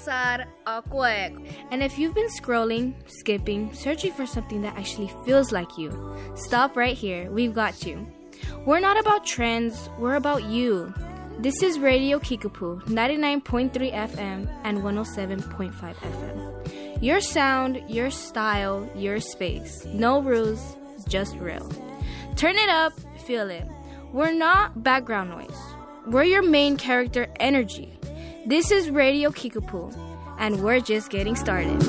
pasar a cueco. And if you've been scrolling, skipping, searching for something that actually feels like you, stop right here. We've got you. We're not about trends, we're about you. This is Radio Kickapoo, 99.3 FM and 107.5 FM. Your sound, your style, your space. No rules, just real. Turn it up, feel it. We're not background noise. We're your main character energy. This is Radio Kickapoo, and we're just getting started.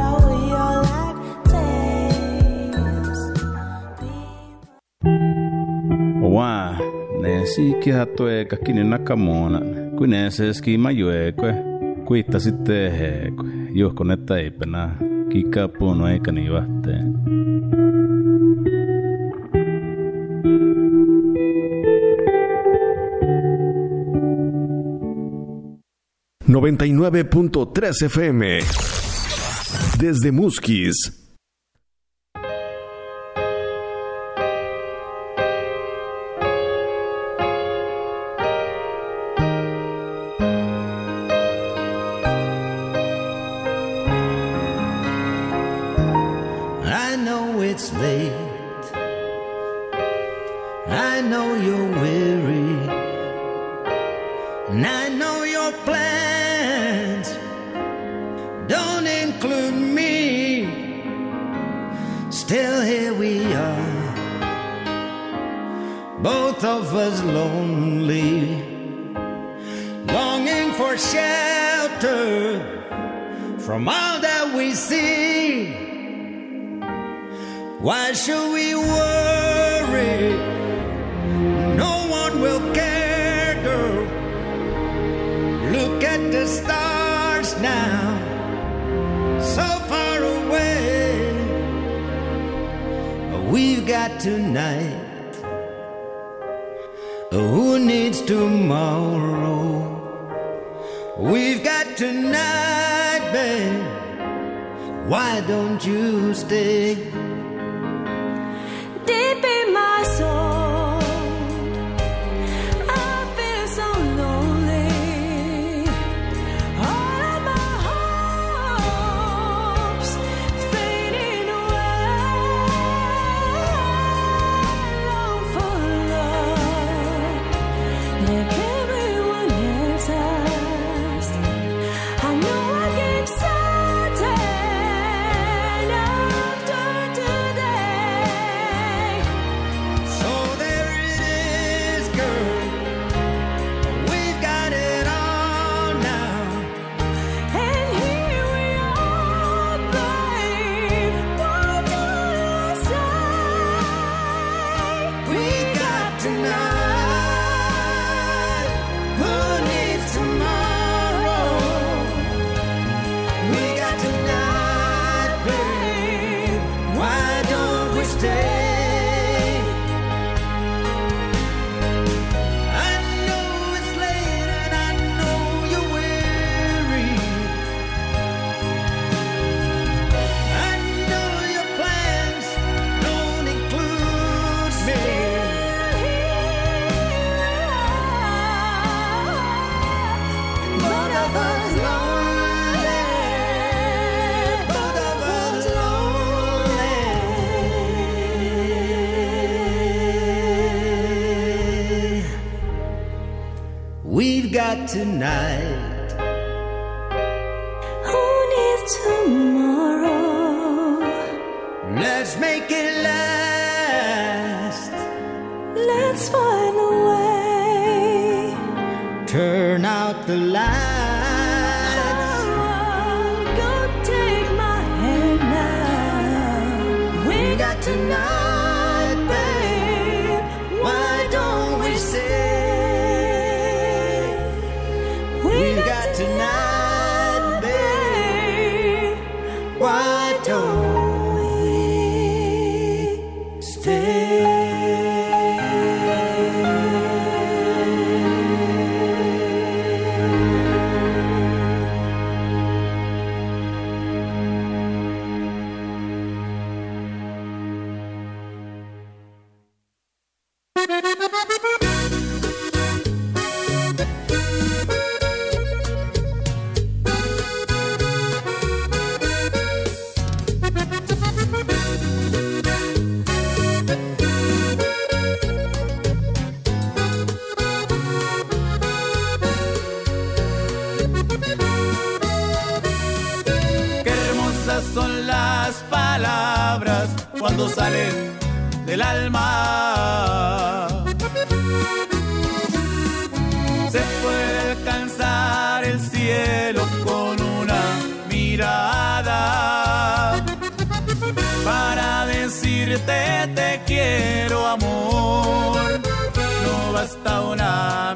Wa ne si hatue kakini nakamona kune se ski majuekwe kuitta sitten hekwe johko ne taipena kikapuno eikä niin vahteen. ...99.3 FM... ...desde Musquis... I know it's late, I know you're weary, and I know your plans don't include me. Still here we are, both of us lonely, longing for shelter from all that we see. Why should we worry? No one will care, girl. Look at the stars now, so far away. We've got tonight. Who needs tomorrow? We've got tonight, babe. Why don't you stay? Deep in my soul, I feel so lonely. All of my hopes fading away. Long for love, like everyone else has. I know I keep searching after today. So there it is, girl. We've got it all now. And here we are, babe. What do you say? We got tonight. Who needs tomorrow? We got tonight, babe. Why don't we stay? I know it's late and I know you're weary. I know your plans don't include me. Both of us lonely. Both of us lonely. We've got tonight. Who needs tomorrow? Let's make it last. Let's find a way. Turn out the lights. Go take my hand now. We got tonight, babe. Why don't we stay? We got tonight, babe. Why don't we stay? cuando salen del alma. Se puede alcanzar el cielo con una mirada, para decirte te quiero, amor, no basta una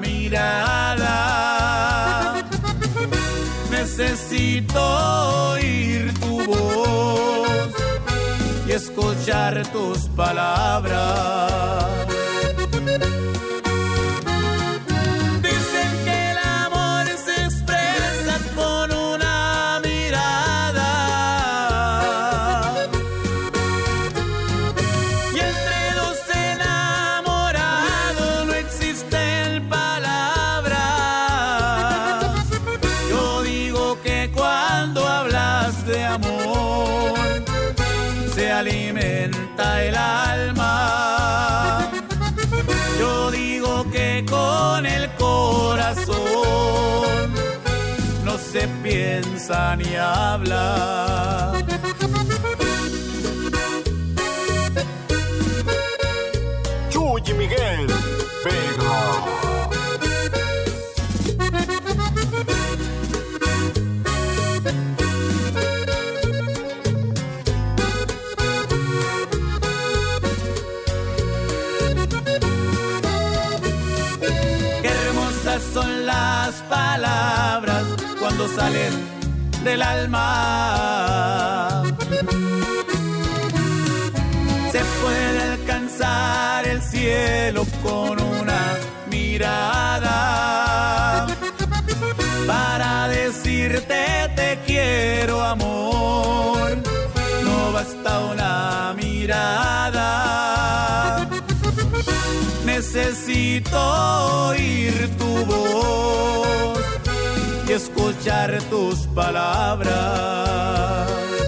mirada. Necesito oír tu voz y escuchar tus palabras. Dicen que el amor se expresa con una mirada, y entre dos enamorados no existen palabras. Yo digo que cuando hablas de amor se alimenta el alma. Yo digo que con el corazón no se piensa ni habla. Chuy Miguel Vega. Son las palabras cuando salen del alma. Se puede alcanzar el cielo con una mirada, para decirte te quiero, amor, no basta una mirada. Necesito oír tu voz y escuchar tus palabras.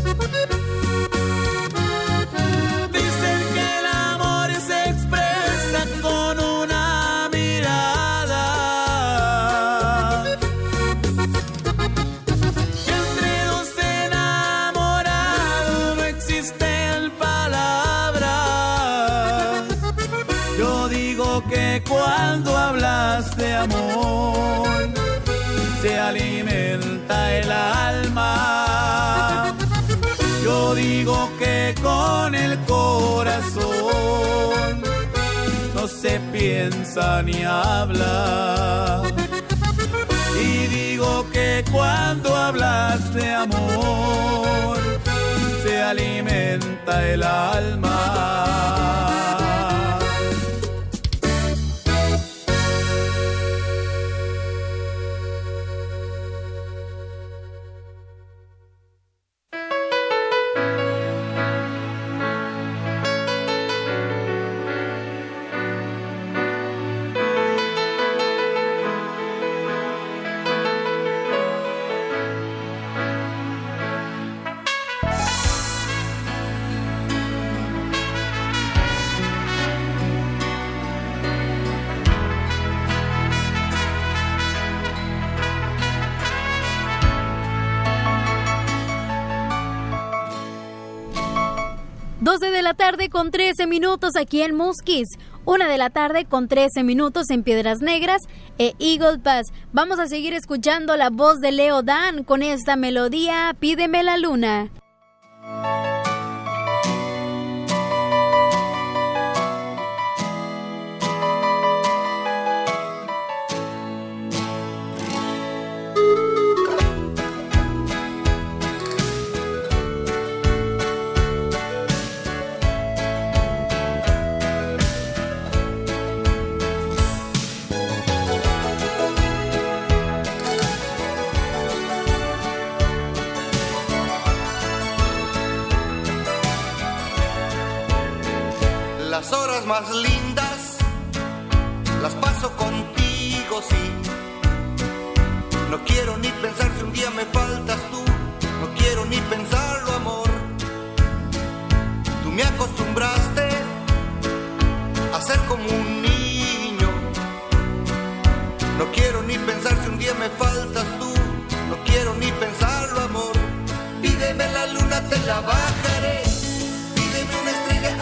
Dicen que el amor se expresa con una mirada, que entre dos enamorados no existen palabras. Yo digo que cuando hablas de amor se alimenta el alma. Yo digo que con el corazón no se piensa ni habla. Y digo que cuando hablas de amor se alimenta el alma. De la tarde con 13 minutos aquí en Musquis, 1 de la tarde con 13 minutos en Piedras Negras e Eagle Pass. Vamos a seguir escuchando la voz de Leo Dan con esta melodía Pídeme la Luna. Las horas más lindas las paso contigo, sí. No quiero ni pensar si un día me faltas tú, no quiero ni pensarlo, amor. Tú me acostumbraste a ser como un niño. No quiero ni pensar si un día me faltas tú, no quiero ni pensarlo, amor. Pídeme la luna, te la bajaré. Pídeme una estrella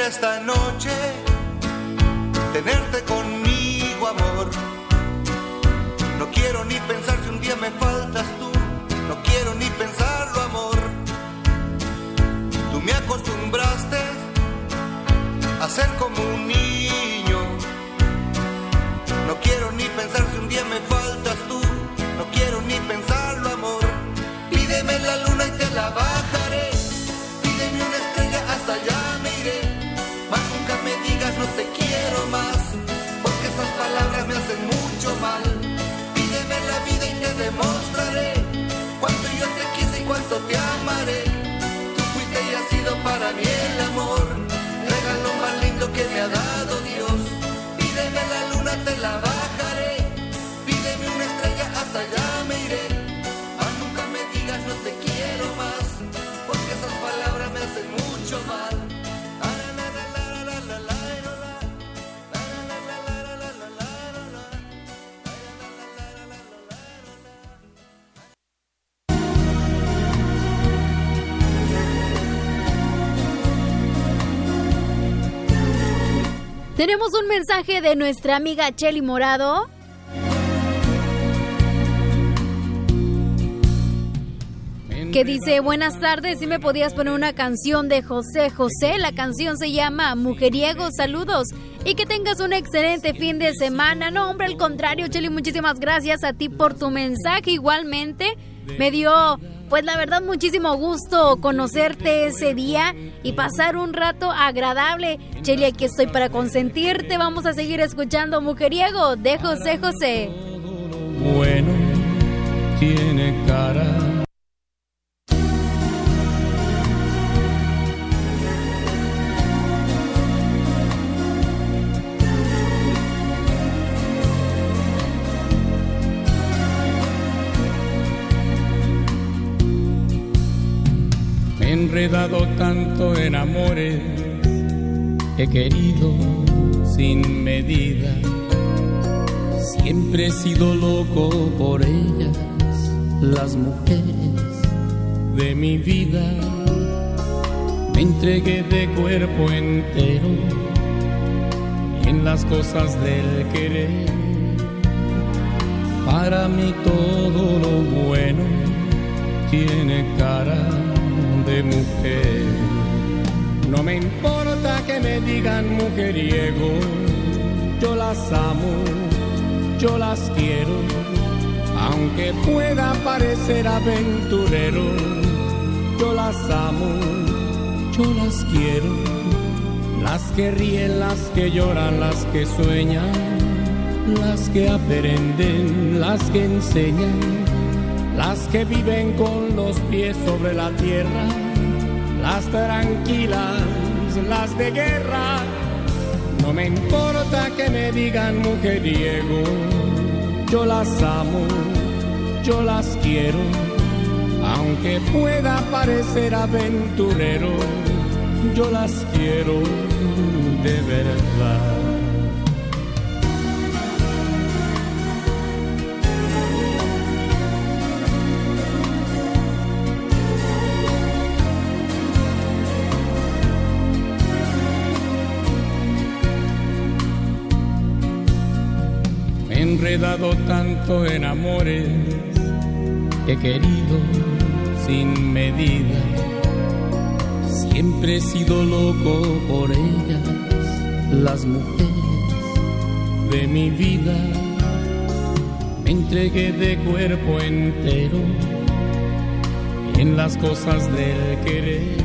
esta noche tenerte conmigo, amor. No quiero ni pensar si un día me faltas tú, no quiero ni pensarlo, amor. Tú me acostumbraste a ser como un niño. No quiero ni pensar si un día me faltas tú, no quiero ni pensarlo, amor. Pídeme la luna y te la bajaré, pídeme una estrella, hasta allá me iré. Mas nunca me digas no te quiero más, porque esas palabras me hacen mucho mal. Pídeme la vida y te demostraré cuánto yo te quise y cuánto te amaré. Tú fuiste y has sido para mí el amor, regalo más lindo que me ha dado Dios. Pídeme la luna, te la bajaré, pídeme una estrella, hasta allá me iré. Mas nunca me digas no te quiero más, porque esas palabras me hacen mucho mal. Tenemos un mensaje de nuestra amiga Chely Morado. Que dice, buenas tardes, si me podías poner una canción de José José. La canción se llama Mujeriego, saludos. Y que tengas un excelente fin de semana. No, hombre, al contrario, Chely, muchísimas gracias a ti por tu mensaje. Igualmente, me dio, pues la verdad, muchísimo gusto conocerte ese día y pasar un rato agradable. Chely, aquí estoy para consentirte. Vamos a seguir escuchando Mujeriego de José José. Bueno, tiene cara. Me he enredado tanto en amores, he querido sin medida. Siempre he sido loco por ellas, las mujeres de mi vida. Me entregué de cuerpo entero en las cosas del querer. Para mí todo lo bueno tiene cara de mujer. No me importa que me digan mujeriego, yo las amo, yo las quiero, aunque pueda parecer aventurero. Yo las amo, yo las quiero, las que ríen, las que lloran, las que sueñan, las que aprenden, las que enseñan, las que viven con los pies sobre la tierra, las tranquilas, las de guerra. No me importa que me digan mujeriego, yo las amo, yo las quiero, aunque pueda parecer aventurero, yo las quiero de verdad. He enredado tanto en amores, he querido sin medida. Siempre he sido loco por ellas, las mujeres de mi vida. Me entregué de cuerpo entero en las cosas del querer.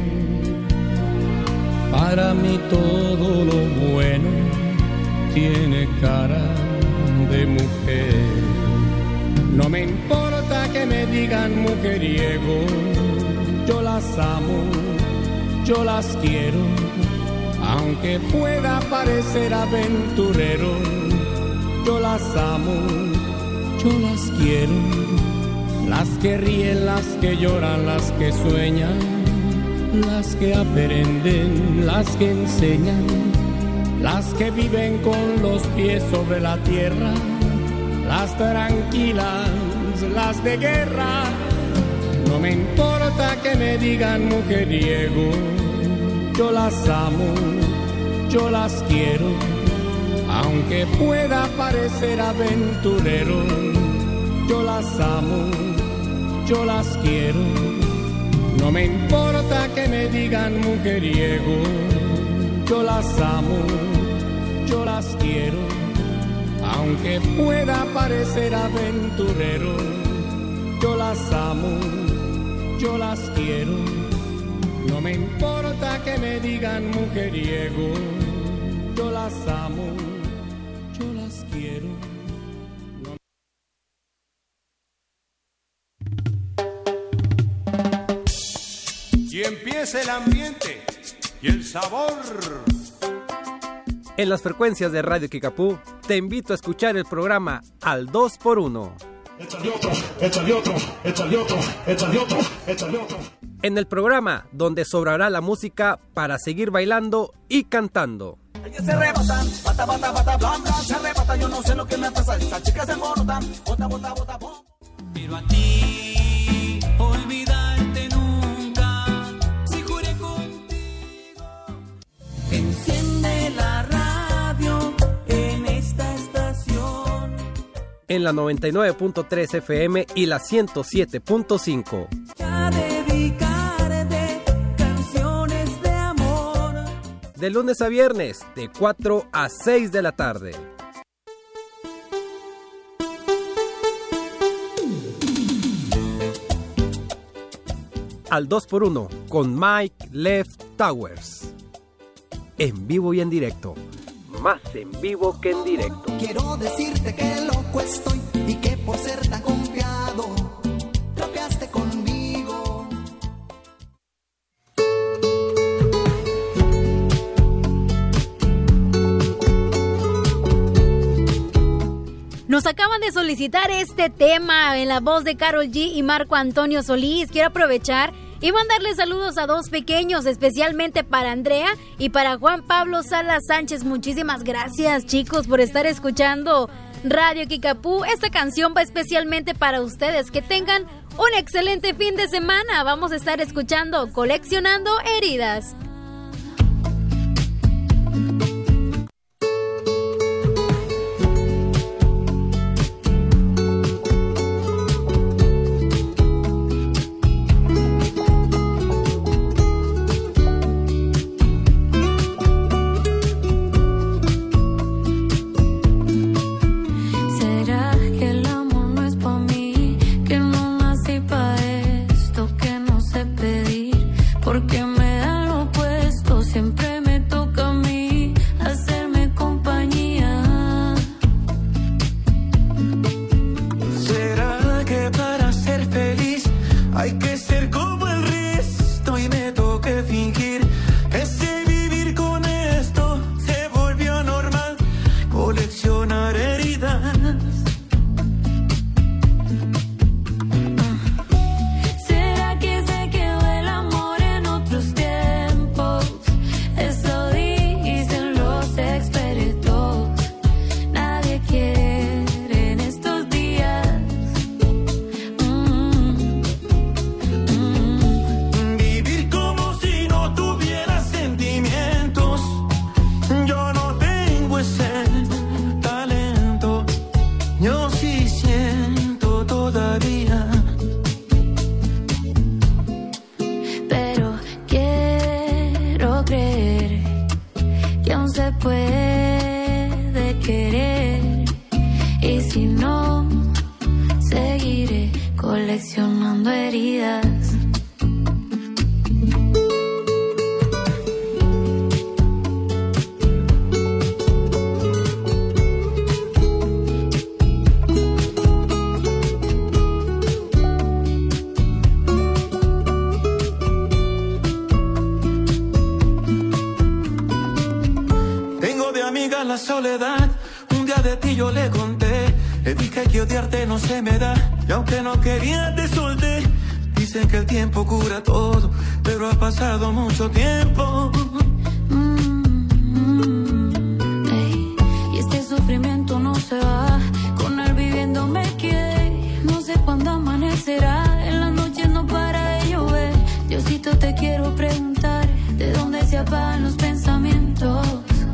Para mí todo lo bueno tiene cara de mujer. No me importa que me digan mujeriego, yo las amo, yo las quiero, aunque pueda parecer aventurero. Yo las amo, yo las quiero, las que ríen, las que lloran, las que sueñan, las que aprenden, las que enseñan, las que viven con los pies sobre la tierra, las tranquilas, las de guerra. No me importa que me digan mujeriego, yo las amo, yo las quiero, aunque pueda parecer aventurero, yo las amo, yo las quiero. No me importa que me digan mujeriego, yo las amo, yo las quiero, aunque pueda parecer aventurero, yo las amo, yo las quiero. No me importa que me digan mujeriego, yo las amo, yo las quiero. Y empieza el ambiente y el sabor. En las frecuencias de Radio Kickapoo, te invito a escuchar el programa Al 2x1. Échale otro, échale otro, échale otro, échale otro, échale otro. En el programa donde sobrará la música para seguir bailando y cantando. Ellas se arrebatan, bata, bata, bata, blan, blan, se arrebata, yo no sé lo que me pasa, esas chicas se alborotan, bota, bota, bota, bom. Pero a ti, olvidarte nunca, si juré contigo. Enciende la radio en esta estación. En la 99.3 FM y la 107.5. Ya dedicarte canciones de amor. De lunes a viernes, de 4 a 6 de la tarde. Al 2x1 con Mike Left Towers. En vivo y en directo. Más en vivo que en directo. Quiero decirte que loco estoy y que por ser tan confiado, tropeaste conmigo. Nos acaban de solicitar este tema en la voz de Karol G y Marco Antonio Solís. Quiero aprovechar y mandarle saludos a dos pequeños, especialmente para Andrea y para Juan Pablo Salas Sánchez. Muchísimas gracias, chicos, por estar escuchando Radio Kickapoo. Esta canción va especialmente para ustedes. Que tengan un excelente fin de semana. Vamos a estar escuchando Coleccionando Heridas. Porque me da lo opuesto, siempre me toca a mí hacerme compañía. ¿Será que para ser feliz hay que ser como el resto y me toque fingir que sé vivir con esto? Se volvió normal coleccionar heridas. Puede querer, y si no, seguiré coleccionando heridas. La soledad, un día de ti yo le conté, le dije que odiarte no se me da, y aunque no quería te solté. Dicen que el tiempo cura todo, pero ha pasado mucho tiempo. Y este sufrimiento no se va, con él viviendo me quedé. No sé cuándo amanecerá, en las noches no para de llover. Diosito, te quiero preguntar, ¿de dónde se apagan los pensamientos?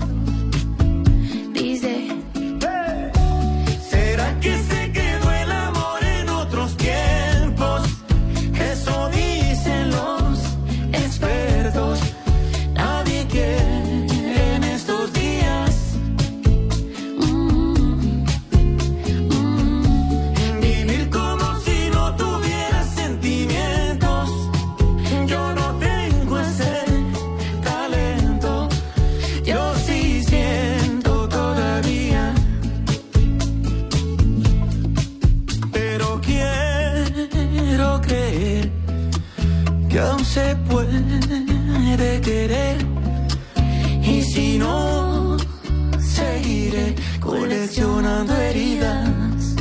que aún se puede querer. Y si no, seguiré coleccionando heridas.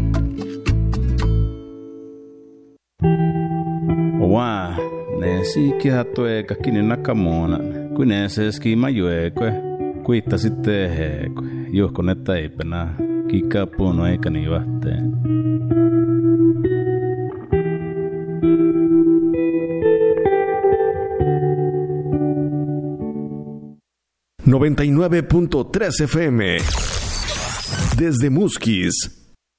Owa, nesi kihatue kakini nakamona. Kuinese skima juekwe. Kuitta sitten hekwe. Juhko netta eipena. Kika puno eikä niin vahteen. ...99.3 FM... desde Musquis.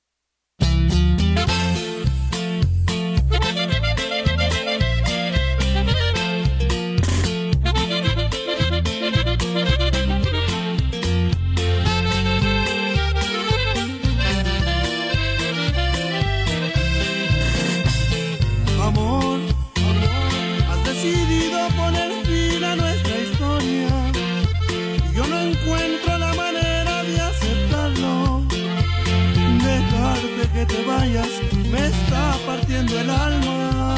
Me está partiendo el alma.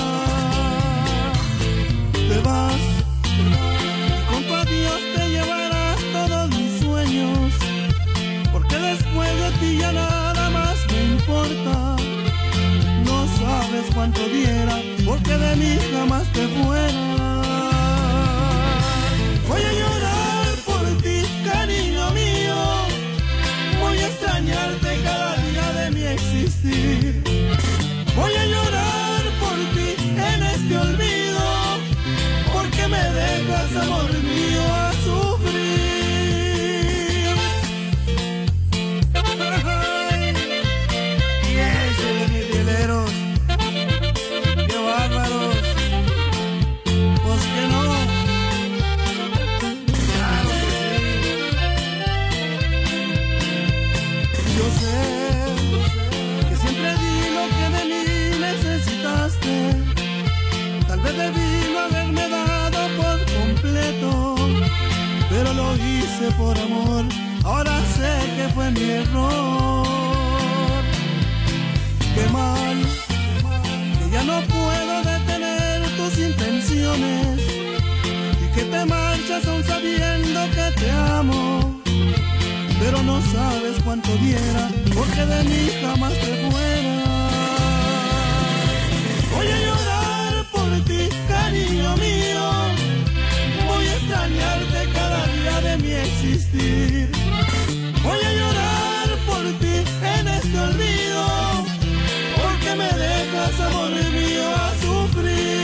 Te vas, y con tu adiós te llevarás todos mis sueños, porque después de ti ya nada más me importa. No sabes cuánto diera, porque de mí jamás te fuera. Voy a llorar por ti, cariño mío. Voy a extrañarte cada día de mi existir. Voy a llorar por ti en este olvido, porque me dejas, amor mío, a sufrir. Y ese de mis hieleros, qué bárbaros, pues que no. Claro que sí. Yo sé que siempre di lo que de mí necesitaste. Tal vez debí no haberme dado por completo, pero lo hice por amor. Ahora sé que fue mi error. Qué mal, que ya no puedo detener tus intenciones y que te marchas aún sabiendo que te amo. Pero no sabes cuánto diera, porque de mí jamás te fuera. Voy a llorar por ti, cariño mío. Voy a extrañarte cada día de mi existir. Voy a llorar por ti en este olvido, porque me dejas, amor mío, a sufrir.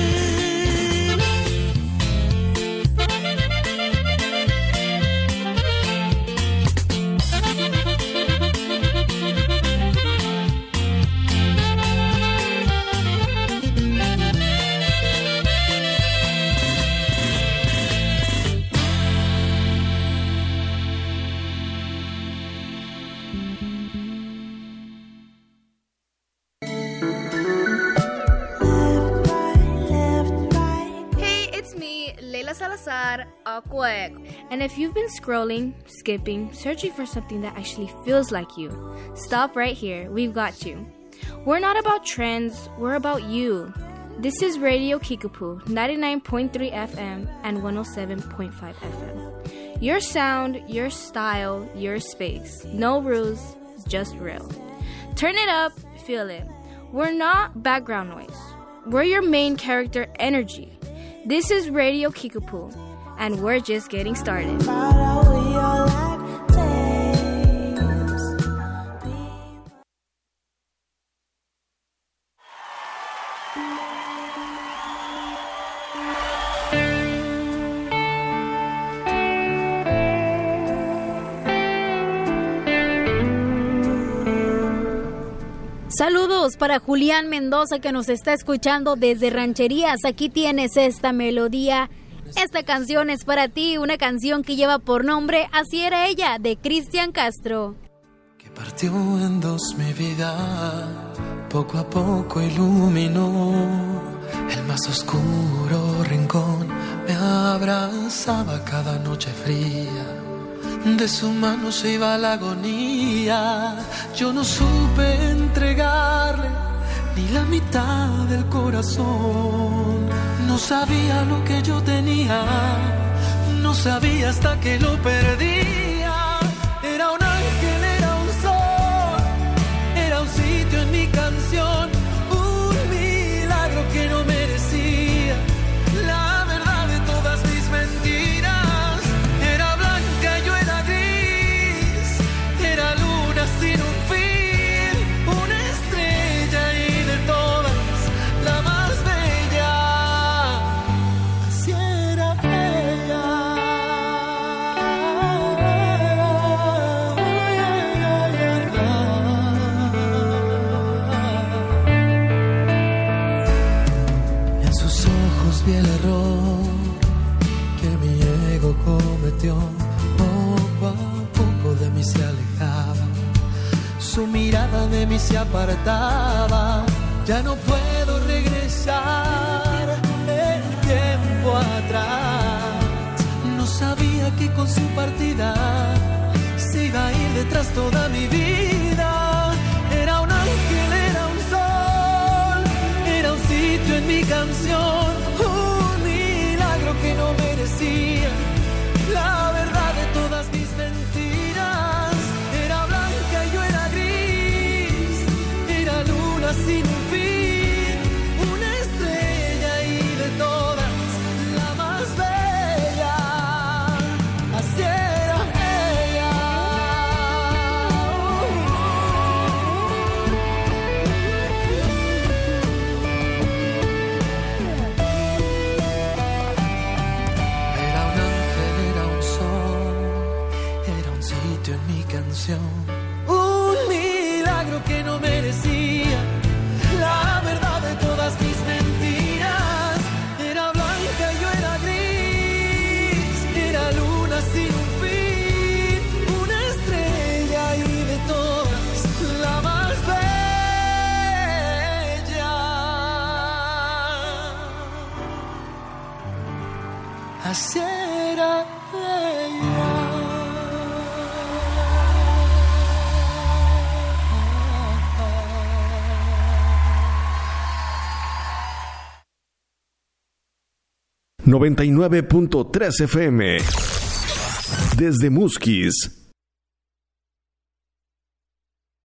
And if you've been scrolling, skipping, searching for something that actually feels like you, stop right here. We've got you. We're not about trends, we're about you. This is Radio Kickapoo, 99.3 FM and 107.5 FM. Your sound, your style, your space. No rules, just real. Turn it up, feel it. We're not background noise. We're your main character energy. This is Radio Kickapoo, and we're just getting started. Saludos para Julián Mendoza, que nos está escuchando desde Rancherías. Aquí tienes esta melodía. Esta canción es para ti, una canción que lleva por nombre Así era ella, de Cristian Castro. Que partió en dos mi vida, poco a poco iluminó el más oscuro rincón. Me abrazaba cada noche fría, de su mano se iba la agonía. Yo no supe entregarle ni la mitad del corazón. sabía lo que yo tenía, no sabía hasta que lo perdía. Era un ángel, era un sol, era un sitio en mi canción, un milagro que no merecía. La verdad de todas mis mentiras, era blanca, yo era gris, era luna sin un fin, una estrella y de todas la más bella. Así era ella. En sus ojos vi el error que mi ego cometió. Poco a poco de mí se alejaba, su mirada de mí se apartaba. Ya no puedo regresar el tiempo atrás. No sabía que con su partida se iba a ir detrás toda mi vida. Era un ángel, era un sol, era un sitio en mi canción, un milagro que no merecía. La verdad de todas mis mentiras, era blanca y yo era gris, era luna sin un fin, una estrella y de todas la más bella. Así era ella. Era un ángel, era un sol, era un sitio en mi canción, un milagro que no merecía. La verdad de todas mis mentiras, era blanca y yo era gris, era luna sin un fin, una estrella y de todas la más bella. Así era ella. 99.3 FM. Desde Musquis,